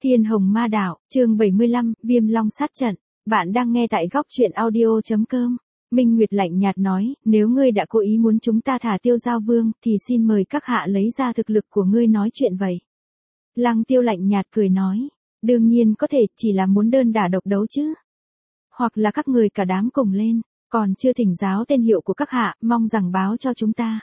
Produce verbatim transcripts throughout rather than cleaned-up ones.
Thiên Hồng Ma Đạo, chương bảy mươi lăm, Viêm Long sát trận. Bạn đang nghe tại góc truyện audio.com. Minh Nguyệt lạnh nhạt nói, nếu ngươi đã cố ý muốn chúng ta thả Tiêu Giao Vương, thì xin mời các hạ lấy ra thực lực của ngươi nói chuyện vậy. Lăng Tiêu lạnh nhạt cười nói, đương nhiên có thể, chỉ là muốn đơn đả độc đấu chứ. Hoặc là các người cả đám cùng lên, còn chưa thỉnh giáo tên hiệu của các hạ, mong rằng báo cho chúng ta.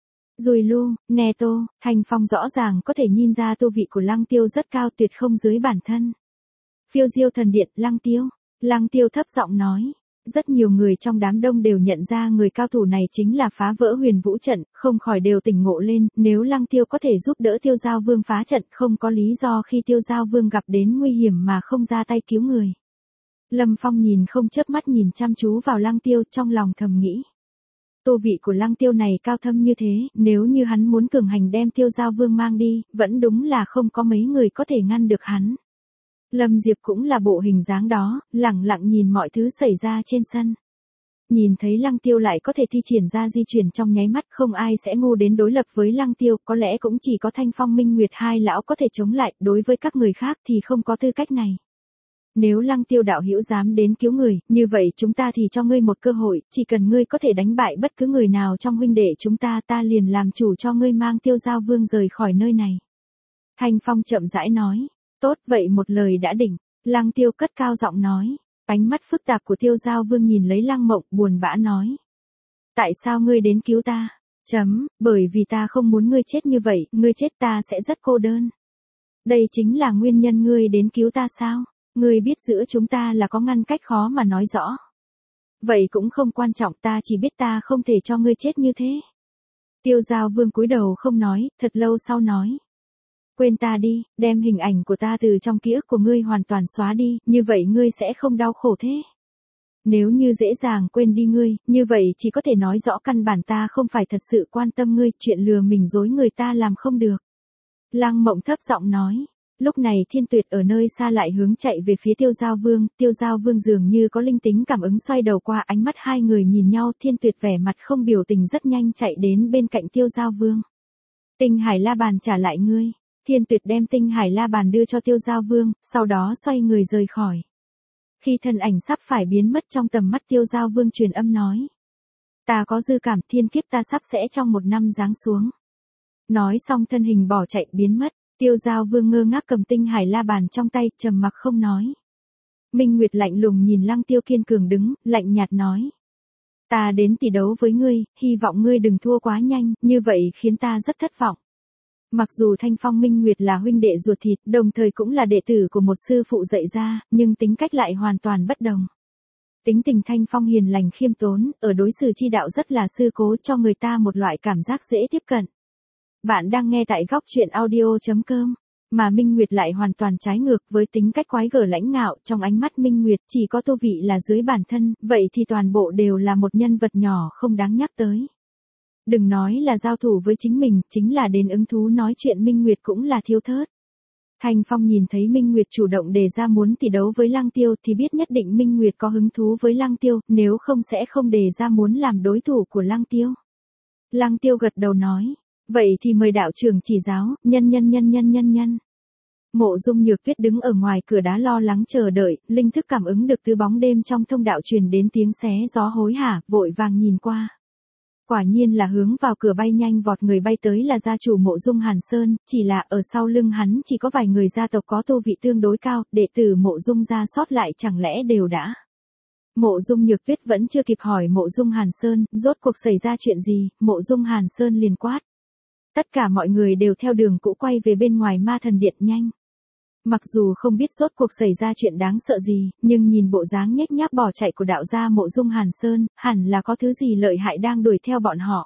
Rồi Lu, Neto, Thanh Phong rõ ràng có thể nhìn ra tu vị của Lăng Tiêu rất cao, tuyệt không dưới bản thân. Phiêu Diêu Thần Điện, Lăng Tiêu. Lăng Tiêu thấp giọng nói. Rất nhiều người trong đám đông đều nhận ra người cao thủ này chính là phá vỡ Huyền Vũ trận, không khỏi đều tỉnh ngộ lên, nếu Lăng Tiêu có thể giúp đỡ Tiêu Giao Vương phá trận, không có lý do khi Tiêu Giao Vương gặp đến nguy hiểm mà không ra tay cứu người. Lâm Phong nhìn không chớp mắt nhìn chăm chú vào Lăng Tiêu, trong lòng thầm nghĩ. Tu vị của Lăng Tiêu này cao thâm như thế, nếu như hắn muốn cường hành đem Tiêu Giao Vương mang đi, vẫn đúng là không có mấy người có thể ngăn được hắn. Lâm Diệp cũng là bộ hình dáng đó, lẳng lặng nhìn mọi thứ xảy ra trên sân. Nhìn thấy Lăng Tiêu lại có thể thi triển ra di chuyển trong nháy mắt, không ai sẽ ngu đến đối lập với Lăng Tiêu, có lẽ cũng chỉ có Thanh Phong Minh Nguyệt hai lão có thể chống lại, đối với các người khác thì không có tư cách này. Nếu Lăng Tiêu đạo hữu dám đến cứu người, như vậy chúng ta thì cho ngươi một cơ hội, chỉ cần ngươi có thể đánh bại bất cứ người nào trong huynh đệ chúng ta, ta liền làm chủ cho ngươi mang Tiêu Giao Vương rời khỏi nơi này. Thanh Phong chậm rãi nói, tốt vậy một lời đã định. Lăng Tiêu cất cao giọng nói, ánh mắt phức tạp của Tiêu Giao Vương nhìn lấy Lăng Mộng, buồn bã nói. Tại sao ngươi đến cứu ta? Chấm, bởi vì ta không muốn ngươi chết như vậy, ngươi chết ta sẽ rất cô đơn. Đây chính là nguyên nhân ngươi đến cứu ta sao? Ngươi biết giữa chúng ta là có ngăn cách khó mà nói rõ. Vậy cũng không quan trọng, ta chỉ biết ta không thể cho ngươi chết như thế. Tiêu Giao Vương cúi đầu không nói, thật lâu sau nói. Quên ta đi, đem hình ảnh của ta từ trong ký ức của ngươi hoàn toàn xóa đi, như vậy ngươi sẽ không đau khổ thế. Nếu như dễ dàng quên đi ngươi, như vậy chỉ có thể nói rõ căn bản ta không phải thật sự quan tâm ngươi, chuyện lừa mình dối người ta làm không được. Lăng Mộng thấp giọng nói. Lúc này Thiên Tuyệt ở nơi xa lại hướng chạy về phía Tiêu Giao Vương, Tiêu Giao Vương dường như có linh tính cảm ứng xoay đầu qua, ánh mắt hai người nhìn nhau, Thiên Tuyệt vẻ mặt không biểu tình rất nhanh chạy đến bên cạnh Tiêu Giao Vương. Tinh Hải La Bàn trả lại ngươi. Thiên Tuyệt đem Tinh Hải La Bàn đưa cho Tiêu Giao Vương, sau đó xoay người rời khỏi. Khi thân ảnh sắp phải biến mất trong tầm mắt, Tiêu Giao Vương truyền âm nói. Ta có dư cảm thiên kiếp ta sắp sẽ trong một năm giáng xuống. Nói xong thân hình bỏ chạy biến mất. Tiêu Giao Vương ngơ ngác cầm Tinh Hải La Bàn trong tay, trầm mặc không nói. Minh Nguyệt lạnh lùng nhìn Lăng Tiêu kiên cường đứng, lạnh nhạt nói. Ta đến tỷ đấu với ngươi, hy vọng ngươi đừng thua quá nhanh, như vậy khiến ta rất thất vọng. Mặc dù Thanh Phong Minh Nguyệt là huynh đệ ruột thịt, đồng thời cũng là đệ tử của một sư phụ dạy ra, nhưng tính cách lại hoàn toàn bất đồng. Tính tình Thanh Phong hiền lành khiêm tốn, ở đối xử chi đạo rất là sư cố, cho người ta một loại cảm giác dễ tiếp cận. Bạn đang nghe tại góc truyện audio.com, mà Minh Nguyệt lại hoàn toàn trái ngược, với tính cách quái gở lãnh ngạo, trong ánh mắt Minh Nguyệt chỉ có tu vị là dưới bản thân, vậy thì toàn bộ đều là một nhân vật nhỏ không đáng nhắc tới. Đừng nói là giao thủ với chính mình, chính là đến ứng thú nói chuyện Minh Nguyệt cũng là thiếu thớt. Thanh Phong nhìn thấy Minh Nguyệt chủ động đề ra muốn tỷ đấu với Lăng Tiêu thì biết nhất định Minh Nguyệt có hứng thú với Lăng Tiêu, nếu không sẽ không đề ra muốn làm đối thủ của Lăng Tiêu. Lăng Tiêu gật đầu nói. Vậy thì mời đạo trưởng chỉ giáo, nhân nhân nhân nhân nhân nhân. Mộ Dung Nhược Tuyết đứng ở ngoài cửa đá lo lắng chờ đợi, linh thức cảm ứng được từ bóng đêm trong thông đạo truyền đến tiếng xé gió hối hả, vội vàng nhìn qua. Quả nhiên là hướng vào cửa bay nhanh vọt người bay tới là gia chủ Mộ Dung Hàn Sơn, chỉ là ở sau lưng hắn chỉ có vài người gia tộc có tu vị tương đối cao, đệ tử Mộ Dung gia sót lại chẳng lẽ đều đã. Mộ Dung Nhược Tuyết vẫn chưa kịp hỏi Mộ Dung Hàn Sơn, rốt cuộc xảy ra chuyện gì, Mộ Dung Hàn Sơn liền quát. Tất cả mọi người đều theo đường cũ quay về bên ngoài Ma Thần Điện nhanh. Mặc dù không biết rốt cuộc xảy ra chuyện đáng sợ gì, nhưng nhìn bộ dáng nhếch nhác bỏ chạy của đạo gia Mộ Dung Hàn Sơn, hẳn là có thứ gì lợi hại đang đuổi theo bọn họ.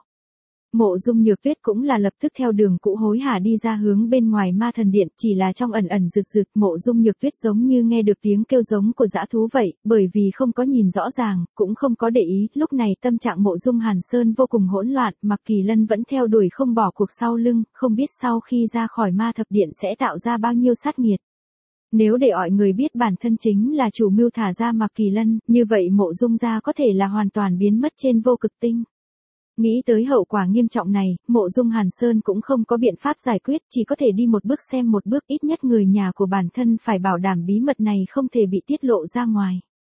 Mộ Dung Nhược Tuyết cũng là lập tức theo đường cũ hối hả đi ra hướng bên ngoài Ma Thần Điện, chỉ là trong ẩn ẩn rực rực, Mộ Dung Nhược Tuyết giống như nghe được tiếng kêu giống của dã thú vậy, bởi vì không có nhìn rõ ràng, cũng không có để ý, lúc này tâm trạng Mộ Dung Hàn Sơn vô cùng hỗn loạn, Mặc Kỳ Lân vẫn theo đuổi không bỏ cuộc sau lưng, không biết sau khi ra khỏi Ma Thập Điện sẽ tạo ra bao nhiêu sát nghiệt. Nếu để mọi người biết bản thân chính là chủ mưu thả ra Mặc Kỳ Lân, như vậy Mộ Dung gia có thể là hoàn toàn biến mất trên vô cực tinh. Nghĩ tới hậu quả nghiêm trọng này, Mộ Dung Hàn Sơn cũng không có biện pháp giải quyết, chỉ có thể đi một bước xem một bước, ít nhất người nhà của bản thân phải bảo đảm bí mật này không thể bị tiết lộ ra ngoài.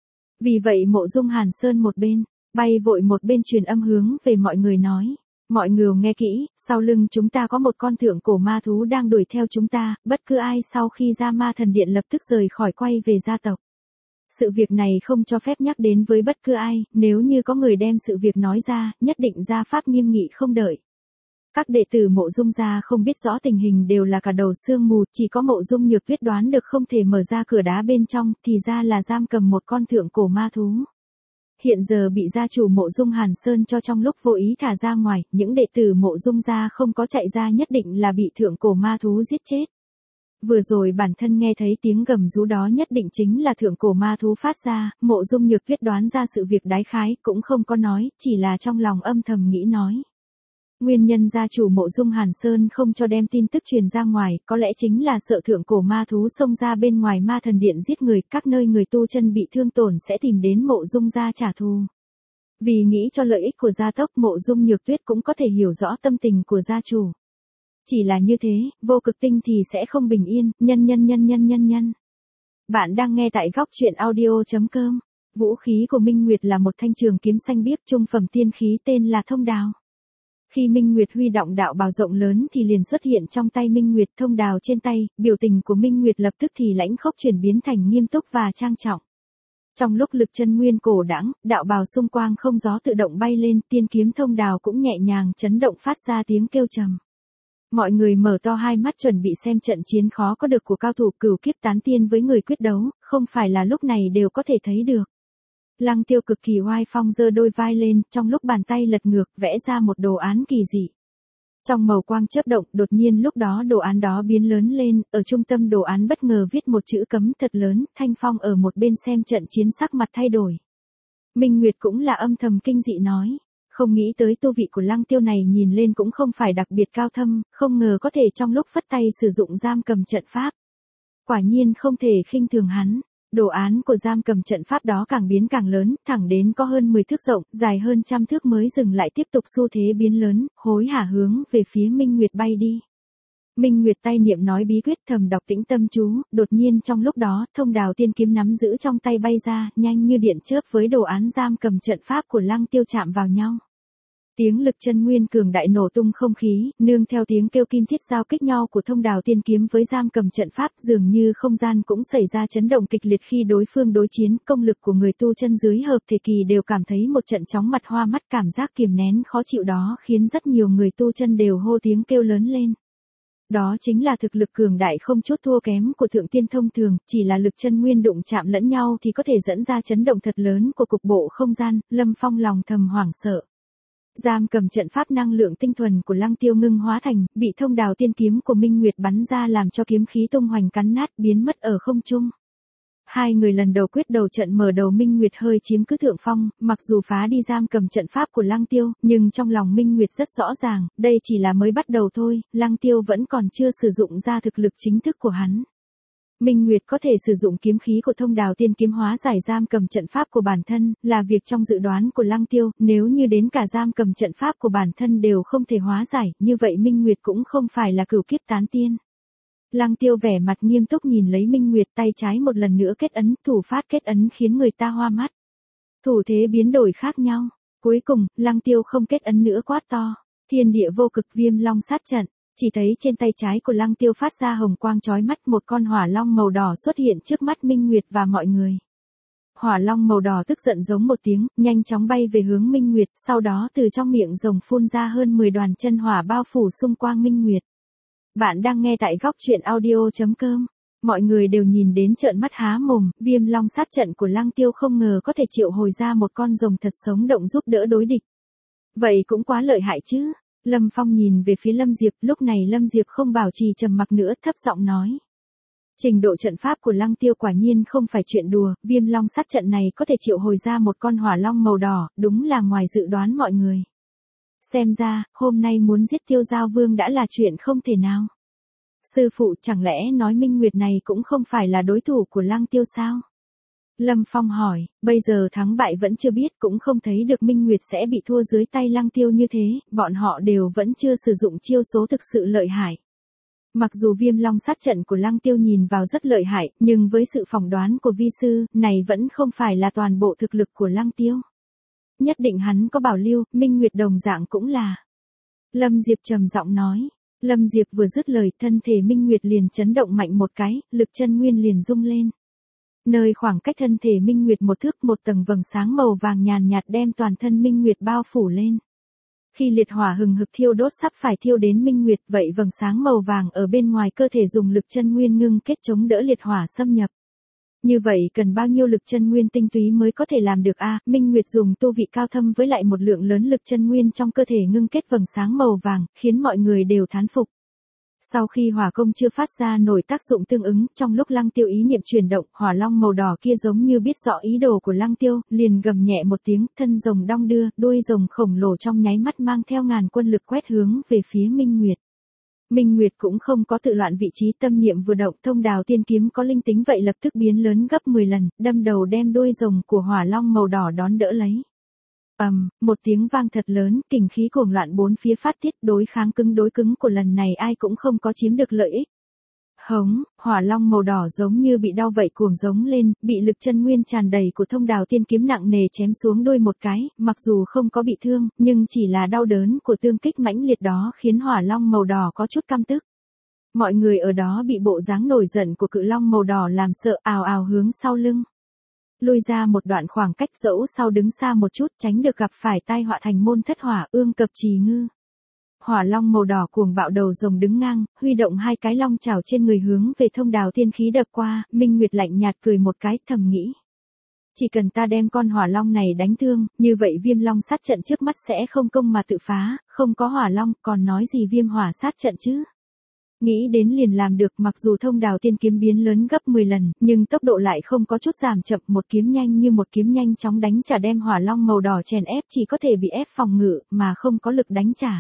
Vì vậy Mộ Dung Hàn Sơn một bên, bay vội một bên truyền âm hướng về mọi người nói. Mọi người nghe kỹ, sau lưng chúng ta có một con thượng cổ ma thú đang đuổi theo chúng ta, bất cứ ai sau khi ra ma thần điện lập tức rời khỏi quay về gia tộc. Sự việc này không cho phép nhắc đến với bất cứ ai, nếu như có người đem sự việc nói ra, nhất định gia pháp nghiêm nghị không đợi. Các đệ tử Mộ Dung gia không biết rõ tình hình đều là cả đầu sương mù, chỉ có Mộ Dung Nhược Tuyết đoán được không thể mở ra cửa đá bên trong, thì ra là giam cầm một con thượng cổ ma thú. Hiện giờ bị gia chủ Mộ Dung Hàn Sơn cho trong lúc vô ý thả ra ngoài, những đệ tử Mộ Dung gia không có chạy ra nhất định là bị thượng cổ ma thú giết chết. Vừa rồi bản thân nghe thấy tiếng gầm rú đó nhất định chính là thượng cổ ma thú phát ra, Mộ Dung Nhược Tuyết đoán ra sự việc đái khái, cũng không có nói, chỉ là trong lòng âm thầm nghĩ nói. Nguyên nhân gia chủ Mộ Dung Hàn Sơn không cho đem tin tức truyền ra ngoài, có lẽ chính là sợ thượng cổ ma thú xông ra bên ngoài ma thần điện giết người, các nơi người tu chân bị thương tổn sẽ tìm đến Mộ Dung gia trả thù. Vì nghĩ cho lợi ích của gia tộc, Mộ Dung Nhược Tuyết cũng có thể hiểu rõ tâm tình của gia chủ. Chỉ là như thế, vô cực tinh thì sẽ không bình yên, nhân nhân nhân nhân nhân nhân. Bạn đang nghe tại góc truyện audio chấm com. Vũ khí của Minh Nguyệt là một thanh trường kiếm xanh biếc trung phẩm tiên khí tên là Thông Đào. Khi Minh Nguyệt huy động đạo bào rộng lớn thì liền xuất hiện trong tay Minh Nguyệt thông đào trên tay, biểu tình của Minh Nguyệt lập tức thì lãnh khốc chuyển biến thành nghiêm túc và trang trọng. Trong lúc lực chân nguyên cổ đãng, đạo bào xung quanh không gió tự động bay lên, tiên kiếm thông đào cũng nhẹ nhàng chấn động phát ra tiếng kêu trầm. Mọi người mở to hai mắt chuẩn bị xem trận chiến khó có được của cao thủ cửu kiếp tán tiên với người quyết đấu, không phải là lúc này đều có thể thấy được. Lăng Tiêu cực kỳ oai phong giơ đôi vai lên, trong lúc bàn tay lật ngược, vẽ ra một đồ án kỳ dị. Trong màu quang chớp động, đột nhiên lúc đó đồ án đó biến lớn lên, ở trung tâm đồ án bất ngờ viết một chữ cấm thật lớn, Thanh Phong ở một bên xem trận chiến sắc mặt thay đổi. Minh Nguyệt cũng là âm thầm kinh dị nói, không nghĩ tới tu vị của Lăng Tiêu này nhìn lên cũng không phải đặc biệt cao thâm, không ngờ có thể trong lúc phất tay sử dụng giam cầm trận pháp. Quả nhiên không thể khinh thường hắn. Đồ án của giam cầm trận pháp đó càng biến càng lớn, thẳng đến có hơn mười thước rộng, dài hơn trăm thước mới dừng lại tiếp tục xu thế biến lớn, hối hả hướng về phía Minh Nguyệt bay đi. Minh Nguyệt tay niệm nói bí quyết thầm đọc tĩnh tâm chú, đột nhiên trong lúc đó, thông đào tiên kiếm nắm giữ trong tay bay ra, nhanh như điện chớp với đồ án giam cầm trận pháp của Lăng Tiêu chạm vào nhau. Tiếng lực chân nguyên cường đại nổ tung không khí, nương theo tiếng kêu kim thiết giao kích nhau của thông đào tiên kiếm với giam cầm trận pháp, dường như không gian cũng xảy ra chấn động kịch liệt khi đối phương đối chiến, công lực của người tu chân dưới hợp thể kỳ đều cảm thấy một trận chóng mặt hoa mắt, cảm giác kiềm nén khó chịu đó khiến rất nhiều người tu chân đều hô tiếng kêu lớn lên. Đó chính là thực lực cường đại không chút thua kém của thượng tiên thông thường, chỉ là lực chân nguyên đụng chạm lẫn nhau thì có thể dẫn ra chấn động thật lớn của cục bộ không gian, Lâm Phong lòng thầm hoảng sợ. Giam cầm trận pháp năng lượng tinh thuần của Lăng Tiêu ngưng hóa thành, bị thông đào tiên kiếm của Minh Nguyệt bắn ra làm cho kiếm khí tung hoành cắn nát biến mất ở không trung. Hai người lần đầu quyết đầu trận mở đầu Minh Nguyệt hơi chiếm cứ thượng phong, mặc dù phá đi giam cầm trận pháp của Lăng Tiêu, nhưng trong lòng Minh Nguyệt rất rõ ràng, đây chỉ là mới bắt đầu thôi, Lăng Tiêu vẫn còn chưa sử dụng ra thực lực chính thức của hắn. Minh Nguyệt có thể sử dụng kiếm khí của thông đào tiên kiếm hóa giải giam cầm trận pháp của bản thân, là việc trong dự đoán của Lăng Tiêu, nếu như đến cả giam cầm trận pháp của bản thân đều không thể hóa giải, như vậy Minh Nguyệt cũng không phải là cửu kiếp tán tiên. Lăng Tiêu vẻ mặt nghiêm túc nhìn lấy Minh Nguyệt, tay trái một lần nữa kết ấn, thủ phát kết ấn khiến người ta hoa mắt. Thủ thế biến đổi khác nhau, cuối cùng, Lăng Tiêu không kết ấn nữa quát to, thiên địa vô cực viêm long sát trận. Chỉ thấy trên tay trái của Lăng Tiêu phát ra hồng quang chói mắt, một con hỏa long màu đỏ xuất hiện trước mắt Minh Nguyệt và mọi người. Hỏa long màu đỏ tức giận giống một tiếng, nhanh chóng bay về hướng Minh Nguyệt, sau đó từ trong miệng rồng phun ra hơn mười đoàn chân hỏa bao phủ xung quanh Minh Nguyệt. Bạn đang nghe tại góc truyện audio chấm com. Mọi người đều nhìn đến trợn mắt há mồm, viêm long sát trận của Lăng Tiêu không ngờ có thể triệu hồi ra một con rồng thật sống động giúp đỡ đối địch. Vậy cũng quá lợi hại chứ. Lâm Phong nhìn về phía Lâm Diệp, lúc này Lâm Diệp không bảo trì trầm mặc nữa, thấp giọng nói. Trình độ trận pháp của Lăng Tiêu quả nhiên không phải chuyện đùa, viêm long sát trận này có thể triệu hồi ra một con hỏa long màu đỏ, đúng là ngoài dự đoán mọi người. Xem ra, hôm nay muốn giết Tiêu Giao Vương đã là chuyện không thể nào. Sư phụ chẳng lẽ nói Minh Nguyệt này cũng không phải là đối thủ của Lăng Tiêu sao? Lâm Phong hỏi, bây giờ thắng bại vẫn chưa biết, cũng không thấy được Minh Nguyệt sẽ bị thua dưới tay Lăng Tiêu như thế, bọn họ đều vẫn chưa sử dụng chiêu số thực sự lợi hại. Mặc dù Viêm Long sát trận của Lăng Tiêu nhìn vào rất lợi hại, nhưng với sự phỏng đoán của vi sư, này vẫn không phải là toàn bộ thực lực của Lăng Tiêu. Nhất định hắn có bảo lưu, Minh Nguyệt đồng dạng cũng là. Lâm Diệp trầm giọng nói. Lâm Diệp vừa dứt lời, thân thể Minh Nguyệt liền chấn động mạnh một cái, lực chân nguyên liền rung lên. Nơi khoảng cách thân thể Minh Nguyệt một thước, một tầng vầng sáng màu vàng nhàn nhạt đem toàn thân Minh Nguyệt bao phủ lên. Khi liệt hỏa hừng hực thiêu đốt sắp phải thiêu đến Minh Nguyệt, vậy vầng sáng màu vàng ở bên ngoài cơ thể dùng lực chân nguyên ngưng kết chống đỡ liệt hỏa xâm nhập. Như vậy cần bao nhiêu lực chân nguyên tinh túy mới có thể làm được a? Minh Nguyệt dùng tu vị cao thâm với lại một lượng lớn lực chân nguyên trong cơ thể ngưng kết vầng sáng màu vàng, khiến mọi người đều thán phục. Sau khi hỏa công chưa phát ra nổi tác dụng tương ứng, trong lúc Lăng Tiêu ý niệm chuyển động, hỏa long màu đỏ kia giống như biết rõ ý đồ của Lăng Tiêu, liền gầm nhẹ một tiếng, thân rồng đong đưa, đuôi rồng khổng lồ trong nháy mắt mang theo ngàn quân lực quét hướng về phía Minh Nguyệt. Minh Nguyệt cũng không có tự loạn vị trí, tâm niệm vừa động, thông đào tiên kiếm có linh tính vậy lập tức biến lớn gấp mười lần, đâm đầu đem đuôi rồng của hỏa long màu đỏ đón đỡ lấy. ầm, um, một tiếng vang thật lớn, kình khí cuồng loạn bốn phía phát tiết, đối kháng cứng đối cứng của lần này ai cũng không có chiếm được lợi ích. Hống, hỏa long màu đỏ giống như bị đau vậy cuồng giống lên, bị lực chân nguyên tràn đầy của thông đào tiên kiếm nặng nề chém xuống đuôi một cái, mặc dù không có bị thương, nhưng chỉ là đau đớn của tương kích mãnh liệt đó khiến hỏa long màu đỏ có chút căm tức. Mọi người ở đó bị bộ dáng nổi giận của cự long màu đỏ làm sợ, ào ào hướng sau lưng. Lui ra một đoạn khoảng cách, dẫu sau đứng xa một chút, tránh được gặp phải tai họa thành môn thất hỏa, ương cập trì ngư. Hỏa long màu đỏ cuồng bạo đầu rồng đứng ngang, huy động hai cái long chảo trên người hướng về thông đào tiên khí đập qua, Minh Nguyệt lạnh nhạt cười một cái, thầm nghĩ. Chỉ cần ta đem con hỏa long này đánh thương, như vậy Viêm Long sát trận trước mắt sẽ không công mà tự phá, không có hỏa long, còn nói gì viêm hỏa sát trận chứ. Nghĩ đến liền làm được, mặc dù thông đào tiên kiếm biến lớn gấp mười lần, nhưng tốc độ lại không có chút giảm chậm, một kiếm nhanh như một kiếm nhanh chóng đánh trả đem hỏa long màu đỏ chèn ép, chỉ có thể bị ép phòng ngự, mà không có lực đánh trả.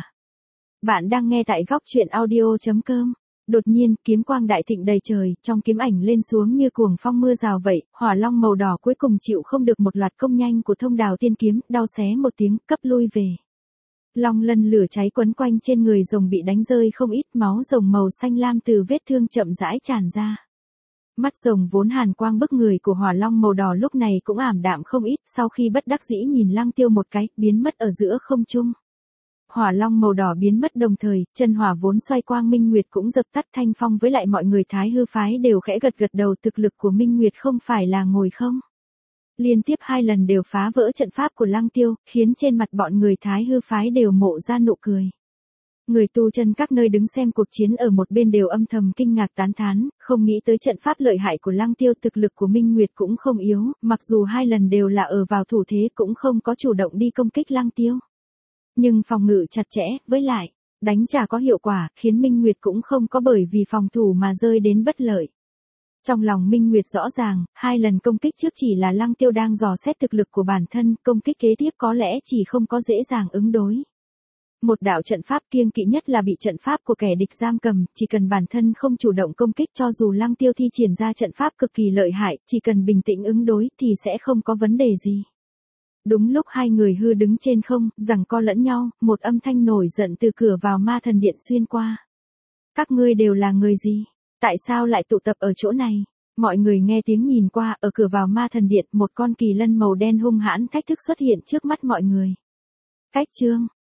Bạn đang nghe tại góc truyện audio chấm com. Đột nhiên, kiếm quang đại thịnh đầy trời, trong kiếm ảnh lên xuống như cuồng phong mưa rào vậy, hỏa long màu đỏ cuối cùng chịu không được một loạt công nhanh của thông đào tiên kiếm, đau xé một tiếng, cấp lui về. Long lân lửa cháy quấn quanh trên người rồng bị đánh rơi không ít, máu rồng màu xanh lam từ vết thương chậm rãi tràn ra. Mắt rồng vốn hàn quang bức người của hỏa long màu đỏ lúc này cũng ảm đạm không ít, sau khi bất đắc dĩ nhìn Lăng Tiêu một cái, biến mất ở giữa không trung. Hỏa long màu đỏ biến mất đồng thời, chân hỏa vốn xoay quang Minh Nguyệt cũng dập tắt. Thanh Phong với lại mọi người Thái Hư phái đều khẽ gật gật đầu, thực lực của Minh Nguyệt không phải là ngồi không. Liên tiếp hai lần đều phá vỡ trận pháp của Lăng Tiêu, khiến trên mặt bọn người Thái Hư phái đều mộ ra nụ cười. Người tu chân các nơi đứng xem cuộc chiến ở một bên đều âm thầm kinh ngạc tán thán, không nghĩ tới trận pháp lợi hại của Lăng Tiêu, thực lực của Minh Nguyệt cũng không yếu, mặc dù hai lần đều là ở vào thủ thế cũng không có chủ động đi công kích Lăng Tiêu. Nhưng phòng ngự chặt chẽ, với lại, đánh trả có hiệu quả, khiến Minh Nguyệt cũng không có bởi vì phòng thủ mà rơi đến bất lợi. Trong lòng Minh Nguyệt rõ ràng, hai lần công kích trước chỉ là Lăng Tiêu đang dò xét thực lực của bản thân, công kích kế tiếp có lẽ chỉ không có dễ dàng ứng đối. Một đạo trận pháp kiêng kỵ nhất là bị trận pháp của kẻ địch giam cầm, chỉ cần bản thân không chủ động công kích cho dù Lăng Tiêu thi triển ra trận pháp cực kỳ lợi hại, chỉ cần bình tĩnh ứng đối thì sẽ không có vấn đề gì. Đúng lúc hai người hư đứng trên không, giằng co lẫn nhau, một âm thanh nổi giận từ cửa vào ma thần điện xuyên qua. Các ngươi đều là người gì? Tại sao lại tụ tập ở chỗ này? Mọi người nghe tiếng nhìn qua, ở cửa vào ma thần điện, một con kỳ lân màu đen hung hãn thách thức xuất hiện trước mắt mọi người. Cách chương,